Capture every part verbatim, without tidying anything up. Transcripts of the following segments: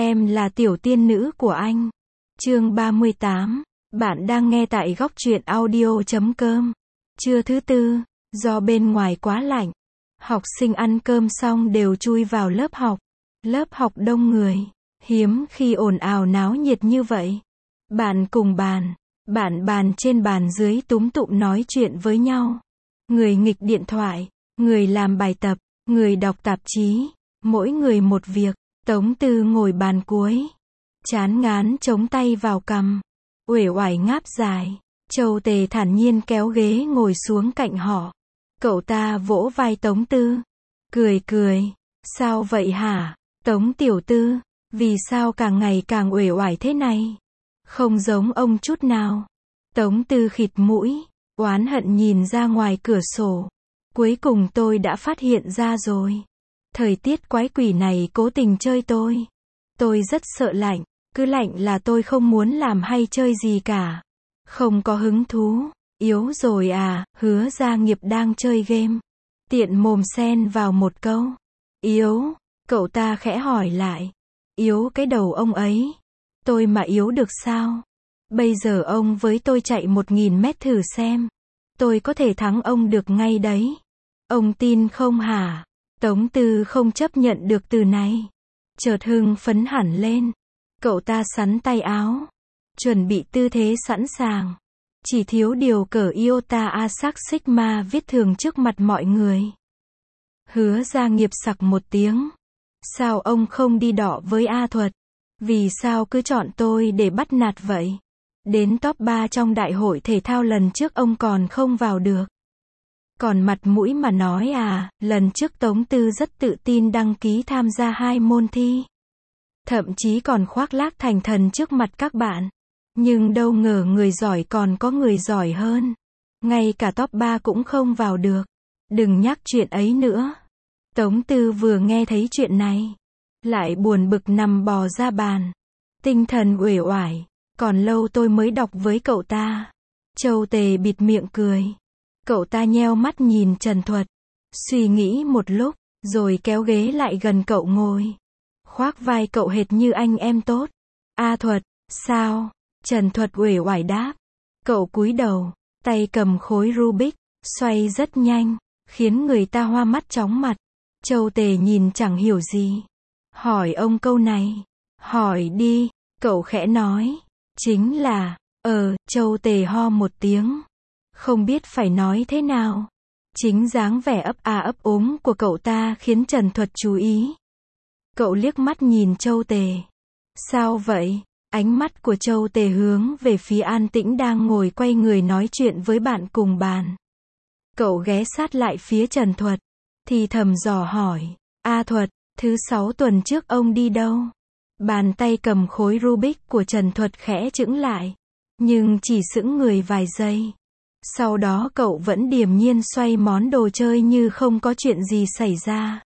Em là tiểu tiên nữ của anh. Chương ba mươi tám. Bạn đang nghe tại góc truyện audio chấm com. Trưa thứ tư, do bên ngoài quá lạnh, học sinh ăn cơm xong đều chui vào lớp học. Lớp học đông người, hiếm khi ồn ào náo nhiệt như vậy. Bạn cùng bàn, bạn bàn trên bàn dưới túm tụm nói chuyện với nhau. Người nghịch điện thoại, người làm bài tập, người đọc tạp chí, mỗi người một việc. Tống Tư ngồi bàn cuối, chán ngán chống tay vào cằm, uể oải ngáp dài. Châu Tề thản nhiên kéo ghế ngồi xuống cạnh họ. Cậu ta vỗ vai Tống Tư, cười cười. Sao vậy hả, Tống tiểu tư, vì sao càng ngày càng uể oải thế này? Không giống ông chút nào. Tống Tư khịt mũi, oán hận nhìn ra ngoài cửa sổ. Cuối cùng tôi đã phát hiện ra rồi. Thời tiết quái quỷ này cố tình chơi tôi. Tôi rất sợ lạnh, cứ lạnh là tôi không muốn làm hay chơi gì cả. Không có hứng thú. Yếu rồi à, Hứa Gia Nghiệp đang chơi game. Tiện mồm xen vào một câu. Yếu, cậu ta khẽ hỏi lại. Yếu cái đầu ông ấy. Tôi mà yếu được sao? Bây giờ ông với tôi chạy một nghìn mét thử xem. Tôi có thể thắng ông được ngay đấy. Ông tin không hả? Tống Tư không chấp nhận được từ này. Chợt hưng phấn hẳn lên. Cậu ta xắn tay áo, chuẩn bị tư thế sẵn sàng. Chỉ thiếu điều cờ iota Asac Sigma viết thường trước mặt mọi người. Hứa Gia Nghiệp sặc một tiếng. Sao ông không đi đọ với A Thuật? Vì sao cứ chọn tôi để bắt nạt vậy? Đến top ba trong đại hội thể thao lần trước ông còn không vào được. Còn mặt mũi mà nói à, lần trước Tống Tư rất tự tin đăng ký tham gia hai môn thi. Thậm chí còn khoác lác thành thần trước mặt các bạn. Nhưng đâu ngờ người giỏi còn có người giỏi hơn. Ngay cả top ba cũng không vào được. Đừng nhắc chuyện ấy nữa. Tống Tư vừa nghe thấy chuyện này, lại buồn bực nằm bò ra bàn. Tinh thần uể oải. Còn lâu tôi mới đọc với cậu ta. Châu Tề bịt miệng cười. Cậu ta nheo mắt nhìn Trần Thuật, suy nghĩ một lúc, rồi kéo ghế lại gần cậu ngồi. Khoác vai cậu hệt như anh em tốt. A Thuật, sao? Trần Thuật uể oải đáp. Cậu cúi đầu, tay cầm khối Rubik, xoay rất nhanh, khiến người ta hoa mắt chóng mặt. Châu Tề nhìn chẳng hiểu gì. Hỏi ông câu này. Hỏi đi, cậu khẽ nói. Chính là, ờ, Châu Tề ho một tiếng. Không biết phải nói thế nào. Chính dáng vẻ ấp a ấp úng của cậu ta khiến Trần Thuật chú ý. Cậu liếc mắt nhìn Châu Tề. Sao vậy? Ánh mắt của Châu Tề hướng về phía An Tĩnh đang ngồi quay người nói chuyện với bạn cùng bàn. Cậu ghé sát lại phía Trần Thuật, thì thầm dò hỏi. A Thuật, thứ sáu tuần trước ông đi đâu? Bàn tay cầm khối Rubik của Trần Thuật khẽ chững lại. Nhưng chỉ sững người vài giây. Sau đó cậu vẫn điềm nhiên xoay món đồ chơi như không có chuyện gì xảy ra.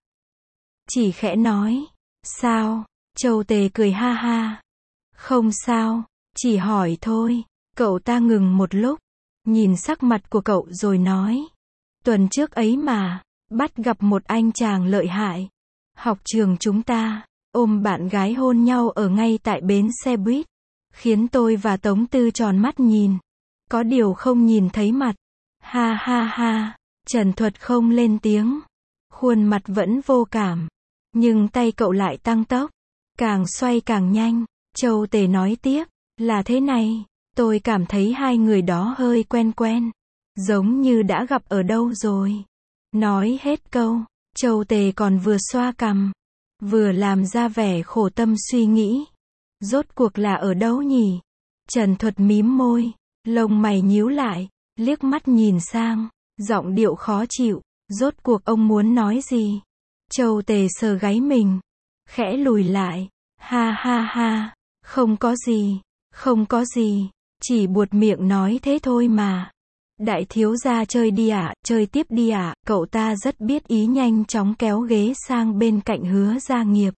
Chỉ khẽ nói. Sao? Châu Tề cười ha ha. Không sao, chỉ hỏi thôi. Cậu ta ngừng một lúc, nhìn sắc mặt của cậu rồi nói. Tuần trước ấy mà, bắt gặp một anh chàng lợi hại. Học trường chúng ta, ôm bạn gái hôn nhau ở ngay tại bến xe buýt. Khiến tôi và Tống Tư tròn mắt nhìn. Có điều không nhìn thấy mặt. Ha ha ha. Trần Thuật không lên tiếng. Khuôn mặt vẫn vô cảm. Nhưng tay cậu lại tăng tốc. Càng xoay càng nhanh. Châu Tề nói tiếp. Là thế này. Tôi cảm thấy hai người đó hơi quen quen. Giống như đã gặp ở đâu rồi. Nói hết câu. Châu Tề còn vừa xoa cằm, vừa làm ra vẻ khổ tâm suy nghĩ. Rốt cuộc là ở đâu nhỉ? Trần Thuật mím môi. Lông mày nhíu lại, liếc mắt nhìn sang, giọng điệu khó chịu. Rốt cuộc ông muốn nói gì? Châu Tề sờ gáy mình, khẽ lùi lại. Ha ha ha, không có gì, không có gì, chỉ buột miệng nói thế thôi mà. Đại thiếu gia chơi đi ạ, à, chơi tiếp đi ạ. À. Cậu ta rất biết ý, nhanh chóng kéo ghế sang bên cạnh Hứa Gia Nghiệp.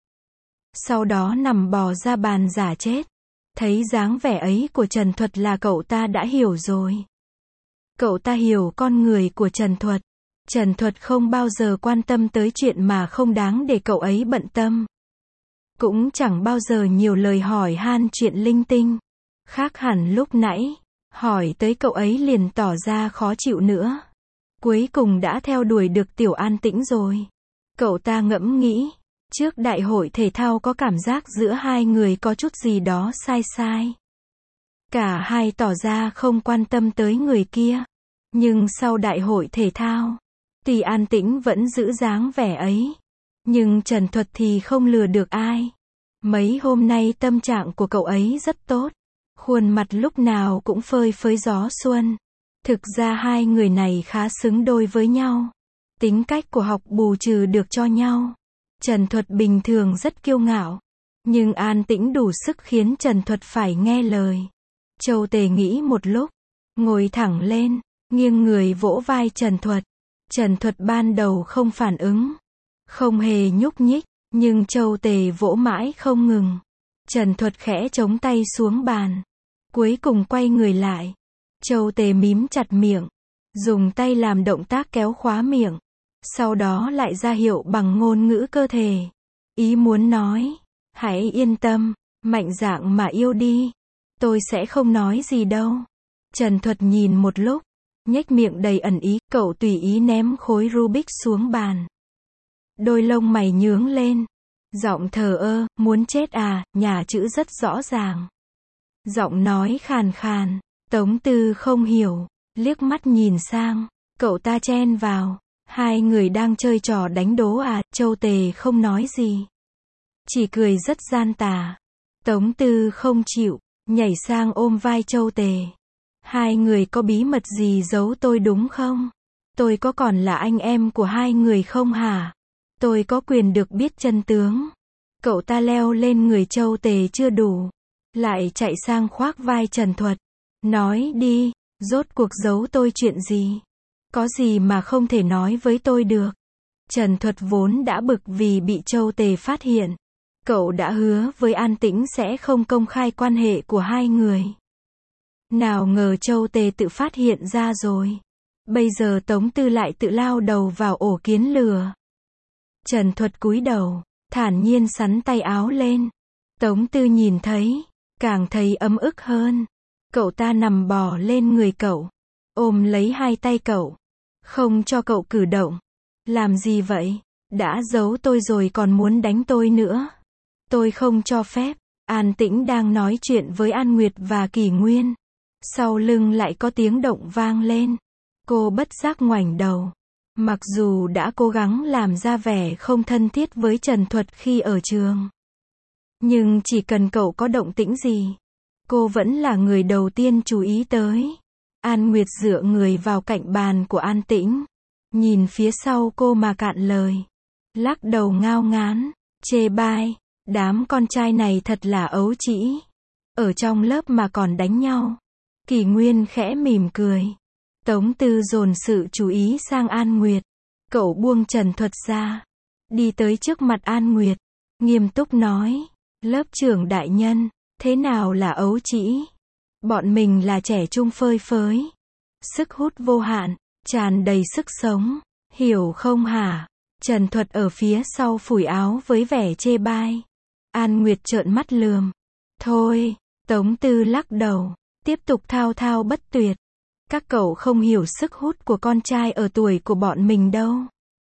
Sau đó nằm bò ra bàn giả chết. Thấy dáng vẻ ấy của Trần Thuật là cậu ta đã hiểu rồi. Cậu ta hiểu con người của Trần Thuật. Trần Thuật không bao giờ quan tâm tới chuyện mà không đáng để cậu ấy bận tâm. cũng chẳng bao giờ nhiều lời hỏi han chuyện linh tinh. Khác hẳn lúc nãy, hỏi tới cậu ấy liền tỏ ra khó chịu nữa. Cuối cùng đã theo đuổi được Tiểu An Tĩnh rồi. Cậu ta ngẫm nghĩ, trước đại hội thể thao có cảm giác giữa hai người có chút gì đó sai sai. Cả hai tỏ ra không quan tâm tới người kia. Nhưng sau đại hội thể thao, tuy An Tĩnh vẫn giữ dáng vẻ ấy, nhưng Trần Thuật thì không lừa được ai. Mấy hôm nay tâm trạng của cậu ấy rất tốt. Khuôn mặt lúc nào cũng phơi phới gió xuân. Thực ra hai người này khá xứng đôi với nhau. Tính cách của học bù trừ được cho nhau. Trần Thuật bình thường rất kiêu ngạo. Nhưng An Tĩnh đủ sức khiến Trần Thuật phải nghe lời. Châu Tề nghĩ một lúc. Ngồi thẳng lên, nghiêng người vỗ vai Trần Thuật. Trần Thuật ban đầu không phản ứng. Không hề nhúc nhích. Nhưng Châu Tề vỗ mãi không ngừng. Trần Thuật khẽ chống tay xuống bàn. Cuối cùng quay người lại. Châu Tề mím chặt miệng. Dùng tay làm động tác kéo khóa miệng. Sau đó lại ra hiệu bằng ngôn ngữ cơ thể. Ý muốn nói. Hãy yên tâm. Mạnh dạn mà yêu đi. Tôi sẽ không nói gì đâu. Trần Thuật nhìn một lúc. Nhếch miệng đầy ẩn ý. Cậu tùy ý ném khối Rubik xuống bàn. Đôi lông mày nhướng lên. Giọng thờ ơ, muốn chết à, nhà chữ rất rõ ràng. Giọng nói khàn khàn. Tống Tư không hiểu. Liếc mắt nhìn sang. Cậu ta chen vào. Hai người đang chơi trò đánh đố à, Châu Tề không nói gì. Chỉ cười rất gian tà. Tống Tư không chịu. Nhảy sang ôm vai Châu Tề. Hai người có bí mật gì giấu tôi đúng không? Tôi có còn là anh em của hai người không hả? Tôi có quyền được biết chân tướng. Cậu ta leo lên người Châu Tề chưa đủ. Lại chạy sang khoác vai Trần Thuật. Nói đi, rốt cuộc giấu tôi chuyện gì? Có gì mà không thể nói với tôi được? Trần Thuật vốn đã bực vì bị Châu Tề phát hiện. Cậu đã hứa với An Tĩnh sẽ không công khai quan hệ của hai người. Nào ngờ Châu Tề tự phát hiện ra rồi. Bây giờ Tống Tư lại tự lao đầu vào ổ kiến lừa. Trần Thuật cúi đầu, thản nhiên xắn tay áo lên. Tống Tư nhìn thấy, càng thấy ấm ức hơn. Cậu ta nằm bò lên người cậu, ôm lấy hai tay cậu, không cho cậu cử động. Làm gì vậy? Đã giấu tôi rồi còn muốn đánh tôi nữa. Tôi không cho phép. An Tĩnh đang nói chuyện với An Nguyệt và Kỷ Nguyên. Sau lưng lại có tiếng động vang lên. Cô bất giác ngoảnh đầu. Mặc dù đã cố gắng làm ra vẻ không thân thiết với Trần Thuật khi ở trường. Nhưng chỉ cần cậu có động tĩnh gì, cô vẫn là người đầu tiên chú ý tới. An Nguyệt dựa người vào cạnh bàn của An Tĩnh. Nhìn phía sau cô mà cạn lời. Lắc đầu ngao ngán, chê bai. Đám con trai này thật là ấu trĩ. Ở trong lớp mà còn đánh nhau. Kỷ Nguyên khẽ mỉm cười. Tống Tư dồn sự chú ý sang An Nguyệt. Cậu buông Trần Thuật ra. Đi tới trước mặt An Nguyệt. Nghiêm túc nói. Lớp trưởng đại nhân, thế nào là ấu trĩ? Bọn mình là trẻ trung phơi phới. Sức hút vô hạn, tràn đầy sức sống. Hiểu không hả? Trần Thuật ở phía sau phủi áo với vẻ chê bai. An Nguyệt trợn mắt lườm. Thôi, Tống Tư lắc đầu. Tiếp tục thao thao bất tuyệt. Các cậu không hiểu sức hút của con trai ở tuổi của bọn mình đâu.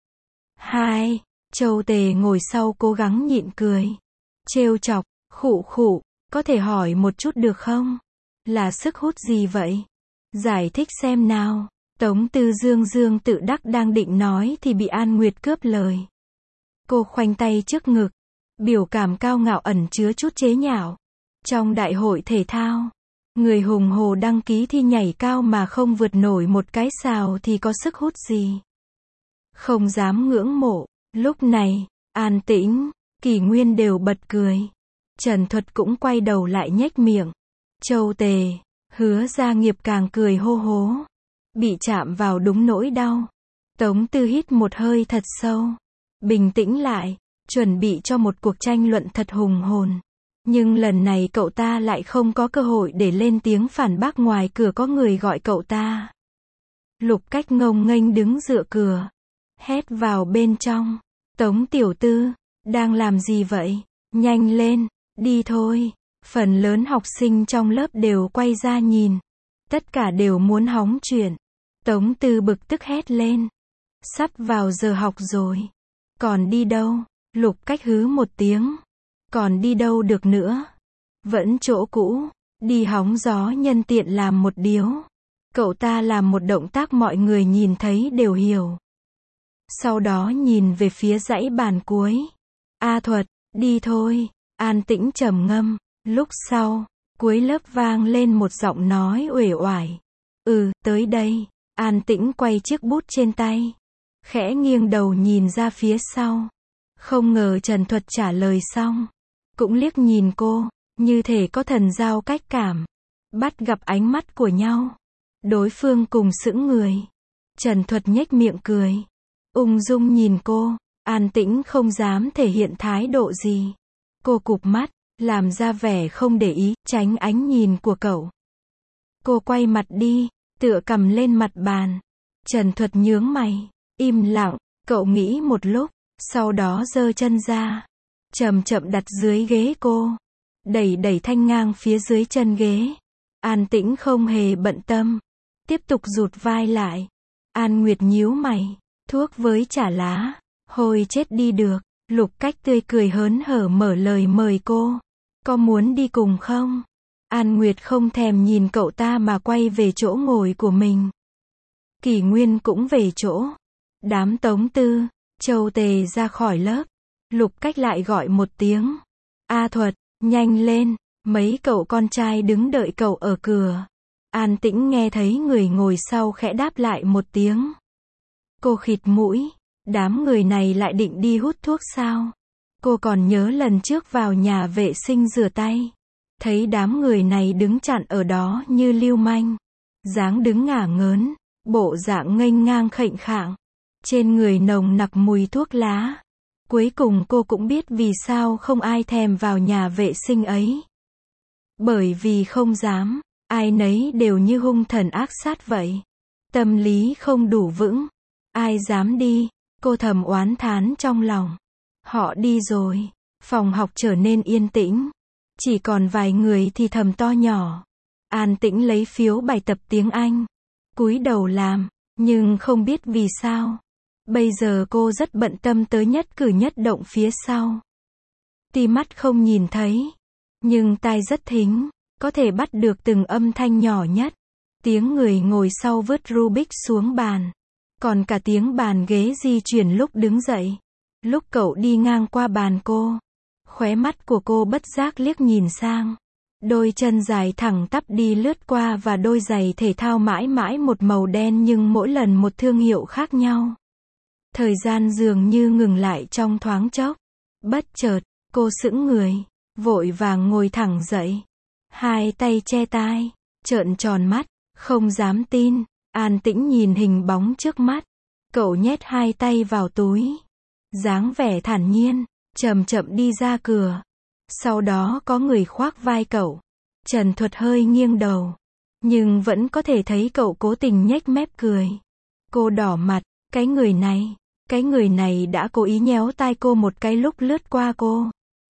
Hai, Châu Tề ngồi sau cố gắng nhịn cười. Trêu chọc, khụ khụ, có thể hỏi một chút được không? Là sức hút gì vậy? Giải thích xem nào. Tống Tư dương dương tự đắc đang định nói thì bị An Nguyệt cướp lời. Cô khoanh tay trước ngực. Biểu cảm cao ngạo ẩn chứa chút chế nhạo. Trong đại hội thể thao, người hùng hồ đăng ký thi nhảy cao mà không vượt nổi một cái sào thì có sức hút gì? Không dám ngưỡng mộ. Lúc này, An Tĩnh, Kỷ Nguyên đều bật cười. Trần Thuật cũng quay đầu lại nhếch miệng. Châu Tề, Hứa Gia Nghiệp càng cười hô hố. Bị chạm vào đúng nỗi đau. Tống Tư hít một hơi thật sâu. Bình tĩnh lại, chuẩn bị cho một cuộc tranh luận thật hùng hồn. Nhưng lần này cậu ta lại không có cơ hội để lên tiếng phản bác, ngoài cửa có người gọi cậu ta. Lục Cách ngông nghênh đứng dựa cửa. Hét vào bên trong. Tống tiểu thư, đang làm gì vậy? nhanh lên, đi thôi. Phần lớn học sinh trong lớp đều quay ra nhìn. Tất cả đều muốn hóng chuyện. Tống Tư bực tức hét lên. Sắp vào giờ học rồi. Còn đi đâu? Lục Cách hứ một tiếng. Còn đi đâu được nữa? Vẫn chỗ cũ. Đi hóng gió nhân tiện làm một điếu. Cậu ta làm một động tác mọi người nhìn thấy đều hiểu. Sau đó nhìn về phía dãy bàn cuối. A Thuật, đi thôi. An tĩnh trầm ngâm. Lúc sau, cuối lớp vang lên một giọng nói uể oải. Ừ, tới đây. An tĩnh quay chiếc bút trên tay. Khẽ nghiêng đầu nhìn ra phía sau. Không ngờ Trần Thuật trả lời xong. Cũng liếc nhìn cô, như thể có thần giao cách cảm. Bắt gặp ánh mắt của nhau. Đối phương cùng sững người. Trần Thuật nhếch miệng cười. Ung dung nhìn cô. An tĩnh không dám thể hiện thái độ gì. Cô cụp mắt, làm ra vẻ không để ý, tránh ánh nhìn của cậu. Cô quay mặt đi, tựa cầm lên mặt bàn. Trần Thuật nhướng mày, im lặng, cậu nghĩ một lúc, sau đó giơ chân ra, chậm chậm đặt dưới ghế cô, đẩy đẩy thanh ngang phía dưới chân ghế. An tĩnh không hề bận tâm, tiếp tục rụt vai lại. An Nguyệt nhíu mày, thuốc với chả lá, hồi chết đi được. Lục Cách tươi cười hớn hở mở lời mời cô. Có muốn đi cùng không? An Nguyệt không thèm nhìn cậu ta mà quay về chỗ ngồi của mình. Kỷ Nguyên cũng về chỗ. Đám Tống Tư, Châu Tề ra khỏi lớp. Lục Cách lại gọi một tiếng. A Thuật, nhanh lên. Mấy cậu con trai đứng đợi cậu ở cửa. An tĩnh nghe thấy người ngồi sau khẽ đáp lại một tiếng. Cô khịt mũi. Đám người này lại định đi hút thuốc sao? Cô còn nhớ lần trước vào nhà vệ sinh rửa tay. Thấy đám người này đứng chặn ở đó như lưu manh. Dáng đứng ngả ngớn. Bộ dạng nghênh ngang khệnh khạng. Trên người nồng nặc mùi thuốc lá. Cuối cùng cô cũng biết vì sao không ai thèm vào nhà vệ sinh ấy. Bởi vì không dám. Ai nấy đều như hung thần ác sát vậy. Tâm lý không đủ vững. Ai dám đi? Cô thầm oán thán trong lòng. Họ đi rồi. Phòng học trở nên yên tĩnh. Chỉ còn vài người thì thầm to nhỏ. An tĩnh lấy phiếu bài tập tiếng Anh. Cúi đầu làm. Nhưng không biết vì sao. Bây giờ cô rất bận tâm tới nhất cử nhất động phía sau. Tuy mắt không nhìn thấy. Nhưng tai rất thính. Có thể bắt được từng âm thanh nhỏ nhất. Tiếng người ngồi sau vứt Rubik xuống bàn. Còn cả tiếng bàn ghế di chuyển lúc đứng dậy. Lúc cậu đi ngang qua bàn cô. Khóe mắt của cô bất giác liếc nhìn sang. Đôi chân dài thẳng tắp đi lướt qua và đôi giày thể thao mãi mãi một màu đen nhưng mỗi lần một thương hiệu khác nhau. Thời gian dường như ngừng lại trong thoáng chốc. Bất chợt, cô sững người. Vội vàng ngồi thẳng dậy. Hai tay che tai. Trợn tròn mắt. Không dám tin. An tĩnh nhìn hình bóng trước mắt. Cậu nhét hai tay vào túi. Dáng vẻ thản nhiên. Chậm chậm đi ra cửa. Sau đó có người khoác vai cậu. Trần Thuật hơi nghiêng đầu. Nhưng vẫn có thể thấy cậu cố tình nhếch mép cười. Cô đỏ mặt. Cái người này. Cái người này đã cố ý nhéo tai cô một cái lúc lướt qua cô.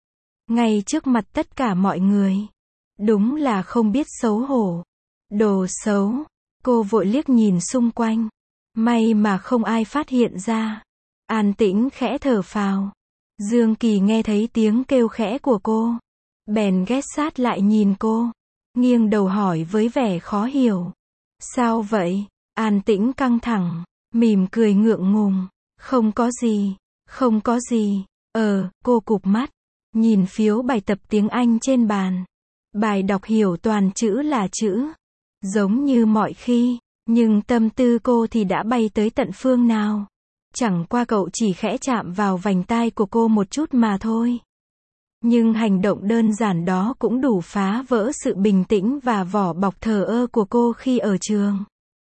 Ngay trước mặt tất cả mọi người. Đúng là không biết xấu hổ. Đồ xấu. Cô vội liếc nhìn xung quanh. May mà không ai phát hiện ra. An tĩnh khẽ thở phào. Dương Kỳ nghe thấy tiếng kêu khẽ của cô. Bèn ghé sát lại nhìn cô. Nghiêng đầu hỏi với vẻ khó hiểu. Sao vậy? An tĩnh căng thẳng. Mỉm cười ngượng ngùng. Không có gì. Không có gì. Ờ, cô cụp mắt. Nhìn phiếu bài tập tiếng Anh trên bàn. Bài đọc hiểu toàn chữ là chữ. Giống như mọi khi. Nhưng tâm tư cô thì đã bay tới tận phương nào. Chẳng qua cậu chỉ khẽ chạm vào vành tai của cô một chút mà thôi. Nhưng hành động đơn giản đó cũng đủ phá vỡ sự bình tĩnh và vỏ bọc thờ ơ của cô khi ở trường.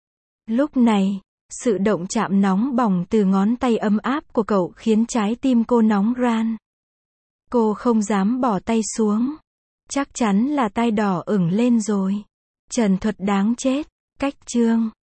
Lúc này, sự động chạm nóng bỏng từ ngón tay ấm áp của cậu khiến trái tim cô nóng ran. Cô không dám bỏ tay xuống. Chắc chắn là tai đỏ ửng lên rồi. Trần Thuật đáng chết. Cách chương